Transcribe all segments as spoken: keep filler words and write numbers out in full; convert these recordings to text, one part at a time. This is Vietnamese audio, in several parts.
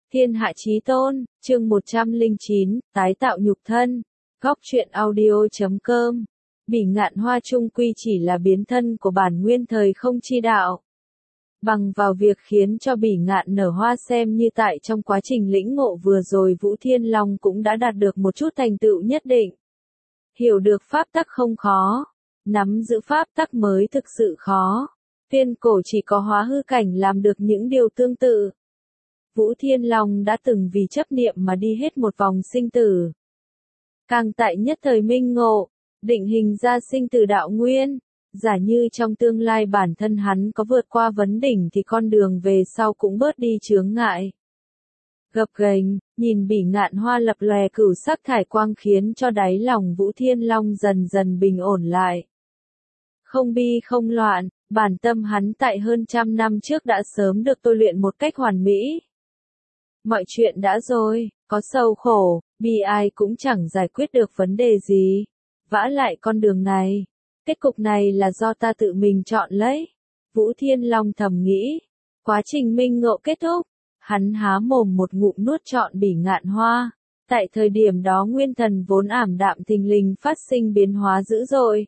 Thiên hạ chí tôn, chương một trăm lẻ chín, tái tạo nhục thân. Góc truyện audio chấm com. Bỉ Ngạn Hoa chung quy chỉ là biến thân của bản nguyên thời không chi đạo. Bằng vào việc khiến cho Bỉ Ngạn nở hoa xem như tại trong quá trình lĩnh ngộ vừa rồi Vũ Thiên Long cũng đã đạt được một chút thành tựu nhất định. Hiểu được pháp tắc không khó, nắm giữ pháp tắc mới thực sự khó. Tiên cổ chỉ có hóa hư cảnh làm được những điều tương tự. Vũ Thiên Long đã từng vì chấp niệm mà đi hết một vòng sinh tử. Càng tại nhất thời minh ngộ, định hình ra sinh tử đạo nguyên, giả như trong tương lai bản thân hắn có vượt qua vấn đỉnh thì con đường về sau cũng bớt đi chướng ngại. Gập ghềnh, nhìn Bỉ Ngạn Hoa lập lòe cửu sắc thải quang khiến cho đáy lòng Vũ Thiên Long dần dần bình ổn lại. Không bi không loạn, bản tâm hắn tại hơn trăm năm trước đã sớm được tôi luyện một cách hoàn mỹ. Mọi chuyện đã rồi, có sầu khổ, bi ai cũng chẳng giải quyết được vấn đề gì. Vả lại con đường này, kết cục này là do ta tự mình chọn lấy. Vũ Thiên Long thầm nghĩ. Quá trình minh ngộ kết thúc, hắn há mồm một ngụm nuốt trọn Bỉ Ngạn Hoa. Tại thời điểm đó nguyên thần vốn ảm đạm thình lình phát sinh biến hóa dữ dội.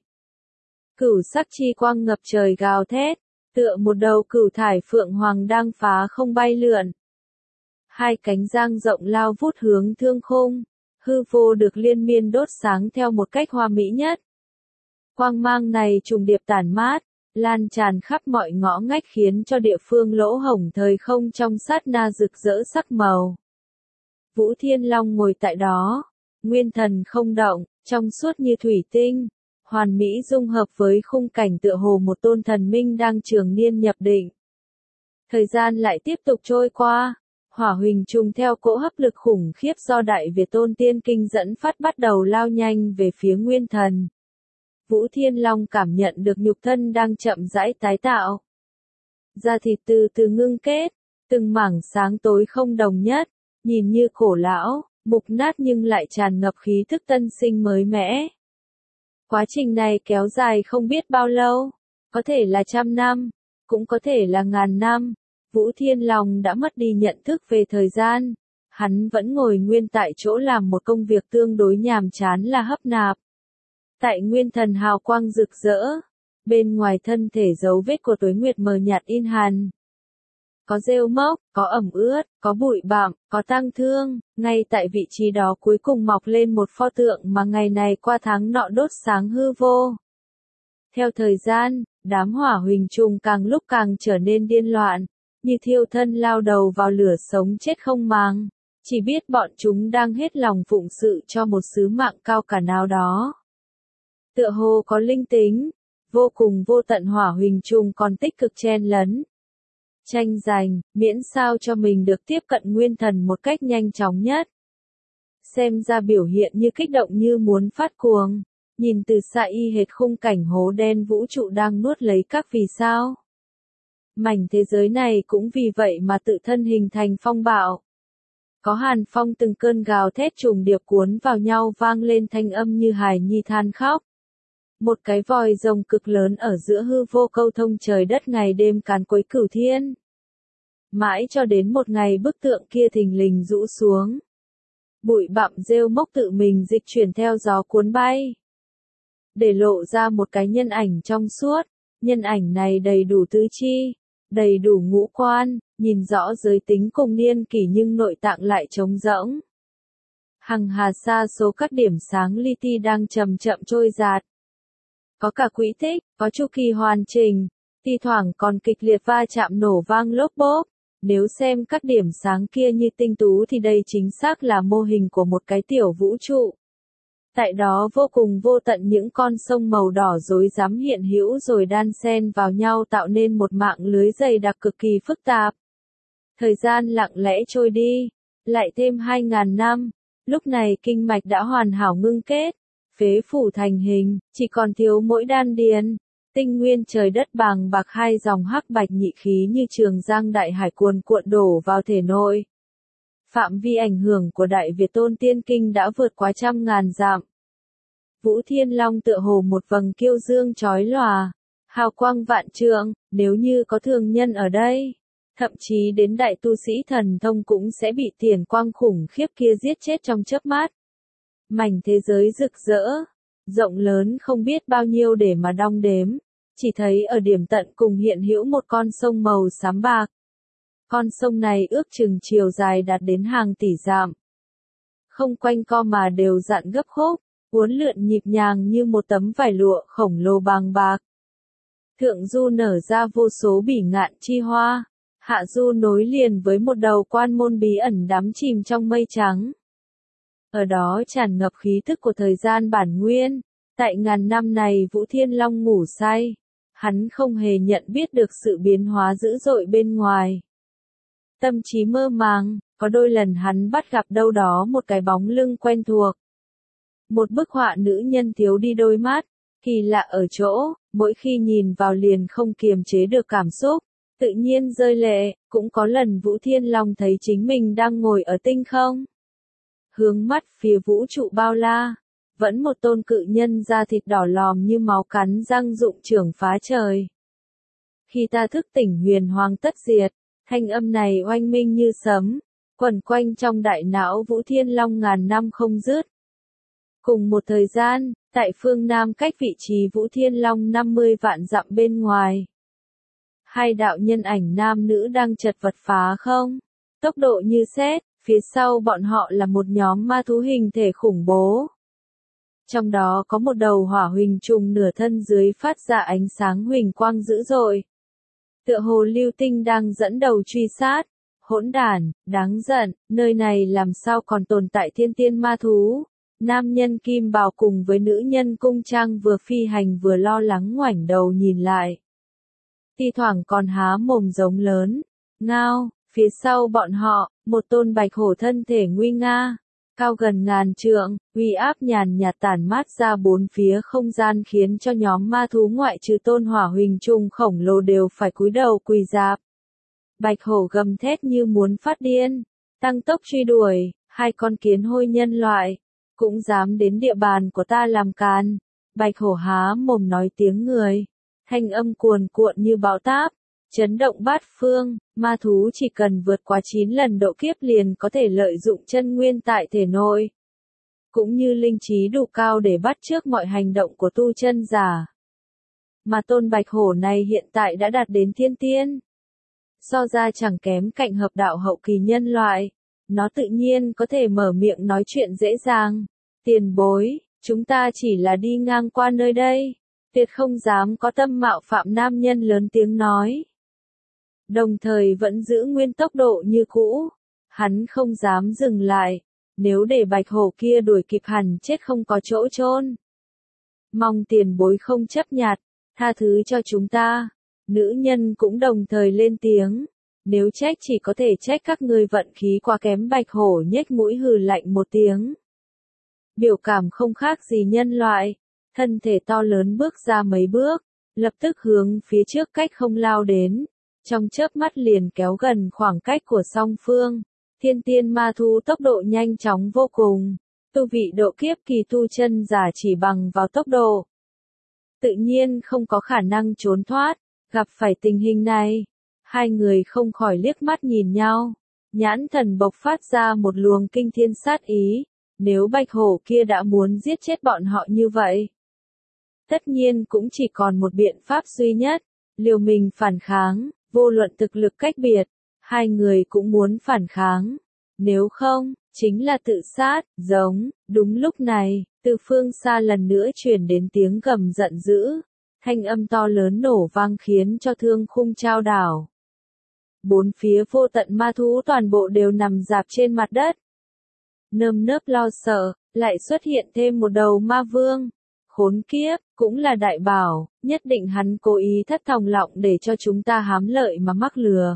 Cửu sắc chi quang ngập trời gào thét, tựa một đầu cửu thải phượng hoàng đang phá không bay lượn. Hai cánh giang rộng lao vút hướng thương khung, hư vô được liên miên đốt sáng theo một cách hoa mỹ nhất. Quang mang này trùng điệp tản mát, lan tràn khắp mọi ngõ ngách khiến cho địa phương lỗ hổng thời không trong sát na rực rỡ sắc màu. Vũ Thiên Long ngồi tại đó, nguyên thần không động, trong suốt như thủy tinh, hoàn mỹ dung hợp với khung cảnh tựa hồ một tôn thần minh đang trường niên nhập định. Thời gian lại tiếp tục trôi qua. Hỏa huỳnh trùng theo cỗ hấp lực khủng khiếp do Đại Việt Tôn Tiên Kinh dẫn phát bắt đầu lao nhanh về phía nguyên thần. Vũ Thiên Long cảm nhận được nhục thân đang chậm rãi tái tạo. Da thịt từ từ ngưng kết, từng mảng sáng tối không đồng nhất, nhìn như khổ lão, mục nát nhưng lại tràn ngập khí thức tân sinh mới mẻ. Quá trình này kéo dài không biết bao lâu, có thể là trăm năm, cũng có thể là ngàn năm. Vũ Thiên Long đã mất đi nhận thức về thời gian, hắn vẫn ngồi nguyên tại chỗ làm một công việc tương đối nhàm chán là hấp nạp. Tại nguyên thần hào quang rực rỡ, bên ngoài thân thể dấu vết của tuế nguyệt mờ nhạt in hằn. Có rêu mốc, có ẩm ướt, có bụi bặm, có tang thương, ngay tại vị trí đó cuối cùng mọc lên một pho tượng mà ngày này qua tháng nọ đốt sáng hư vô. Theo thời gian, đám hỏa huỳnh trùng càng lúc càng trở nên điên loạn. Như thiêu thân lao đầu vào lửa sống chết không màng, chỉ biết bọn chúng đang hết lòng phụng sự cho một sứ mạng cao cả nào đó. Tựa hồ có linh tính, vô cùng vô tận hỏa huỳnh trùng còn tích cực chen lấn. Tranh giành, miễn sao cho mình được tiếp cận nguyên thần một cách nhanh chóng nhất. Xem ra biểu hiện như kích động như muốn phát cuồng, nhìn từ xa y hệt khung cảnh hố đen vũ trụ đang nuốt lấy các vì sao. Mảnh thế giới này cũng vì vậy mà tự thân hình thành phong bạo. Có hàn phong từng cơn gào thét trùng điệp cuốn vào nhau vang lên thanh âm như hài nhi than khóc. Một cái vòi rồng cực lớn ở giữa hư vô câu thông trời đất ngày đêm càn quấy cửu thiên. Mãi cho đến một ngày bức tượng kia thình lình rũ xuống. Bụi bặm rêu mốc tự mình dịch chuyển theo gió cuốn bay. Để lộ ra một cái nhân ảnh trong suốt, nhân ảnh này đầy đủ tứ chi. Đầy đủ ngũ quan, nhìn rõ giới tính cùng niên kỷ nhưng nội tạng lại trống rỗng. Hằng hà sa số các điểm sáng li ti đang chậm chậm trôi dạt. Có cả quỹ tích, có chu kỳ hoàn chỉnh, thi thoảng còn kịch liệt va chạm nổ vang lốp bốp. Nếu xem các điểm sáng kia như tinh tú thì đây chính xác là mô hình của một cái tiểu vũ trụ. Tại đó vô cùng vô tận những con sông màu đỏ rối rắm hiện hữu rồi đan xen vào nhau tạo nên một mạng lưới dày đặc cực kỳ phức tạp. Thời gian lặng lẽ trôi đi, lại thêm hai ngàn năm, lúc này kinh mạch đã hoàn hảo ngưng kết, phế phủ thành hình, chỉ còn thiếu mỗi đan điền, tinh nguyên trời đất bàng bạc hai dòng hắc bạch nhị khí như trường giang đại hải cuồn cuộn đổ vào thể nội. Phạm vi ảnh hưởng của Đại Việt Tôn Tiên Kinh đã vượt quá trăm ngàn dặm. Vũ Thiên Long tựa hồ một vầng kiêu dương chói lòa, hào quang vạn trượng, nếu như có thường nhân ở đây, Thậm chí đến đại tu sĩ thần thông cũng sẽ bị tiền quang khủng khiếp kia giết chết trong chớp mắt. Mảnh thế giới rực rỡ, rộng lớn không biết bao nhiêu để mà đong đếm, chỉ thấy ở điểm tận cùng hiện hữu một con sông màu xám bạc. Con sông này ước chừng chiều dài đạt đến hàng tỷ dặm. Không quanh co mà đều dặn gấp khúc, uốn lượn nhịp nhàng như một tấm vải lụa khổng lồ bàng bạc. Thượng du nở ra vô số bỉ ngạn chi hoa, hạ du nối liền với một đầu quan môn bí ẩn đắm chìm trong mây trắng. Ở đó tràn ngập khí tức của thời gian bản nguyên, tại ngàn năm này Vũ Thiên Long ngủ say, hắn không hề nhận biết được sự biến hóa dữ dội bên ngoài. Tâm trí mơ màng, có đôi lần hắn bắt gặp đâu đó một cái bóng lưng quen thuộc. Một bức họa nữ nhân thiếu đi đôi mắt, kỳ lạ ở chỗ, mỗi khi nhìn vào liền không kiềm chế được cảm xúc, tự nhiên rơi lệ. Cũng có lần Vũ Thiên Long thấy chính mình đang ngồi ở tinh không. Hướng mắt phía vũ trụ bao la, vẫn một tôn cự nhân da thịt đỏ lòm như máu cắn răng dụng trưởng phá trời. Khi ta thức tỉnh huyền hoàng tất diệt, thanh âm này oanh minh như sấm, quẩn quanh trong đại não Vũ Thiên Long ngàn năm không dứt. Cùng một thời gian, tại phương Nam cách vị trí Vũ Thiên Long năm mươi vạn dặm bên ngoài. Hai đạo nhân ảnh nam nữ đang chật vật phá không, tốc độ như sét, phía sau bọn họ là một nhóm ma thú hình thể khủng bố. Trong đó có một đầu hỏa huỳnh trùng nửa thân dưới phát ra ánh sáng huỳnh quang dữ dội. Tựa hồ lưu tinh đang dẫn đầu truy sát. Hỗn đản, đáng giận, nơi này làm sao còn tồn tại thiên tiên ma thú. Nam nhân kim bào cùng với nữ nhân cung trang vừa phi hành vừa lo lắng ngoảnh đầu nhìn lại. Thi thoảng còn há mồm giống lớn, ngao, phía sau bọn họ, một tôn bạch hổ thân thể nguy nga, cao gần ngàn trượng, uy áp nhàn nhạt tản mát ra bốn phía không gian khiến cho nhóm ma thú ngoại trừ tôn hỏa huỳnh trùng khổng lồ đều phải cúi đầu quỳ rạp. Bạch hổ gầm thét như muốn phát điên, tăng tốc truy đuổi, hai con kiến hôi nhân loại, cũng dám đến địa bàn của ta làm càn. Bạch hổ há mồm nói tiếng người, thanh âm cuồn cuộn như bão táp, chấn động bát phương. Ma thú chỉ cần vượt qua chín lần độ kiếp liền có thể lợi dụng chân nguyên tại thể nội, cũng như linh trí đủ cao để bắt chước mọi hành động của tu chân giả. Mà tôn bạch hổ này hiện tại đã đạt đến thiên tiên, so ra chẳng kém cạnh hợp đạo hậu kỳ nhân loại, nó tự nhiên có thể mở miệng nói chuyện dễ dàng. Tiền bối, chúng ta chỉ là đi ngang qua nơi đây, tuyệt không dám có tâm mạo phạm. Nam nhân lớn tiếng nói, đồng thời vẫn giữ nguyên tốc độ như cũ, hắn không dám dừng lại, nếu để bạch hổ kia đuổi kịp hẳn chết không có chỗ chôn. Mong tiền bối không chấp nhặt, tha thứ cho chúng ta. Nữ nhân cũng đồng thời lên tiếng, nếu trách chỉ có thể trách các ngươi vận khí quá kém. Bạch hổ nhếch mũi hừ lạnh một tiếng. Biểu cảm không khác gì nhân loại, thân thể to lớn bước ra mấy bước, lập tức hướng phía trước cách không lao đến, trong chớp mắt liền kéo gần khoảng cách của song phương. Thiên tiên ma thú tốc độ nhanh chóng vô cùng, tu vị độ kiếp kỳ tu chân giả chỉ bằng vào tốc độ, tự nhiên không có khả năng trốn thoát. Gặp phải tình hình này, hai người không khỏi liếc mắt nhìn nhau, nhãn thần bộc phát ra một luồng kinh thiên sát ý. Nếu bạch hổ kia đã muốn giết chết bọn họ như vậy, tất nhiên cũng chỉ còn một biện pháp duy nhất, liều mình phản kháng. Vô luận thực lực cách biệt, hai người cũng muốn phản kháng, nếu không, chính là tự sát. Giống, đúng lúc này, từ phương xa lần nữa truyền đến tiếng gầm giận dữ, thanh âm to lớn nổ vang khiến cho thương khung trao đảo. Bốn phía vô tận ma thú toàn bộ đều nằm rạp trên mặt đất. Nơm nớp lo sợ, lại xuất hiện thêm một đầu ma vương. Khốn kiếp, cũng là đại bảo, nhất định hắn cố ý thất thòng lọng để cho chúng ta hám lợi mà mắc lừa.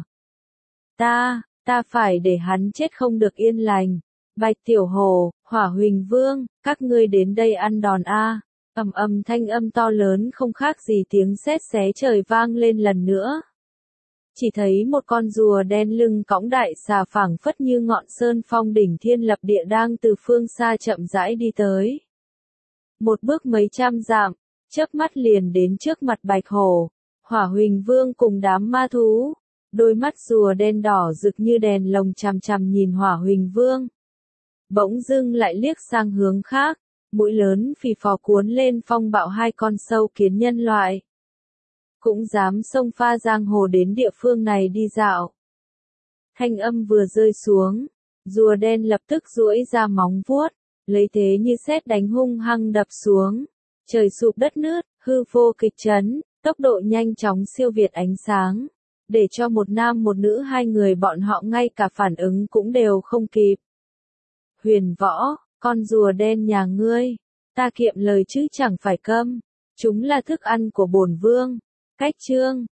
Ta, ta phải để hắn chết không được yên lành. Bạch tiểu hồ, hỏa huỳnh vương, các ngươi đến đây ăn đòn a. Ầm ầm thanh âm to lớn không khác gì tiếng sét xé trời vang lên lần nữa. Chỉ thấy một con rùa đen lưng cõng đại xà phảng phất như ngọn sơn phong đỉnh thiên lập địa đang từ phương xa chậm rãi đi tới. Một bước mấy trăm dặm, chớp mắt liền đến trước mặt bạch hổ, hỏa huỳnh vương cùng đám ma thú. Đôi mắt rùa đen đỏ rực như đèn lồng chằm chằm nhìn Hỏa Huỳnh Vương. Bỗng dưng lại liếc sang hướng khác, mũi lớn phì phò cuốn lên phong bạo hai con sâu kiến nhân loại. Cũng dám xông pha giang hồ đến địa phương này đi dạo. Thanh âm vừa rơi xuống, rùa đen lập tức duỗi ra móng vuốt, lấy thế như sét đánh hung hăng đập xuống. Trời sụp đất nứt, hư vô kịch chấn, tốc độ nhanh chóng siêu việt ánh sáng. Để cho một nam một nữ hai người bọn họ ngay cả phản ứng cũng đều không kịp. Huyền Võ, con rùa đen nhà ngươi, ta kiệm lời chứ chẳng phải câm. Chúng là thức ăn của bổn vương. Cách chương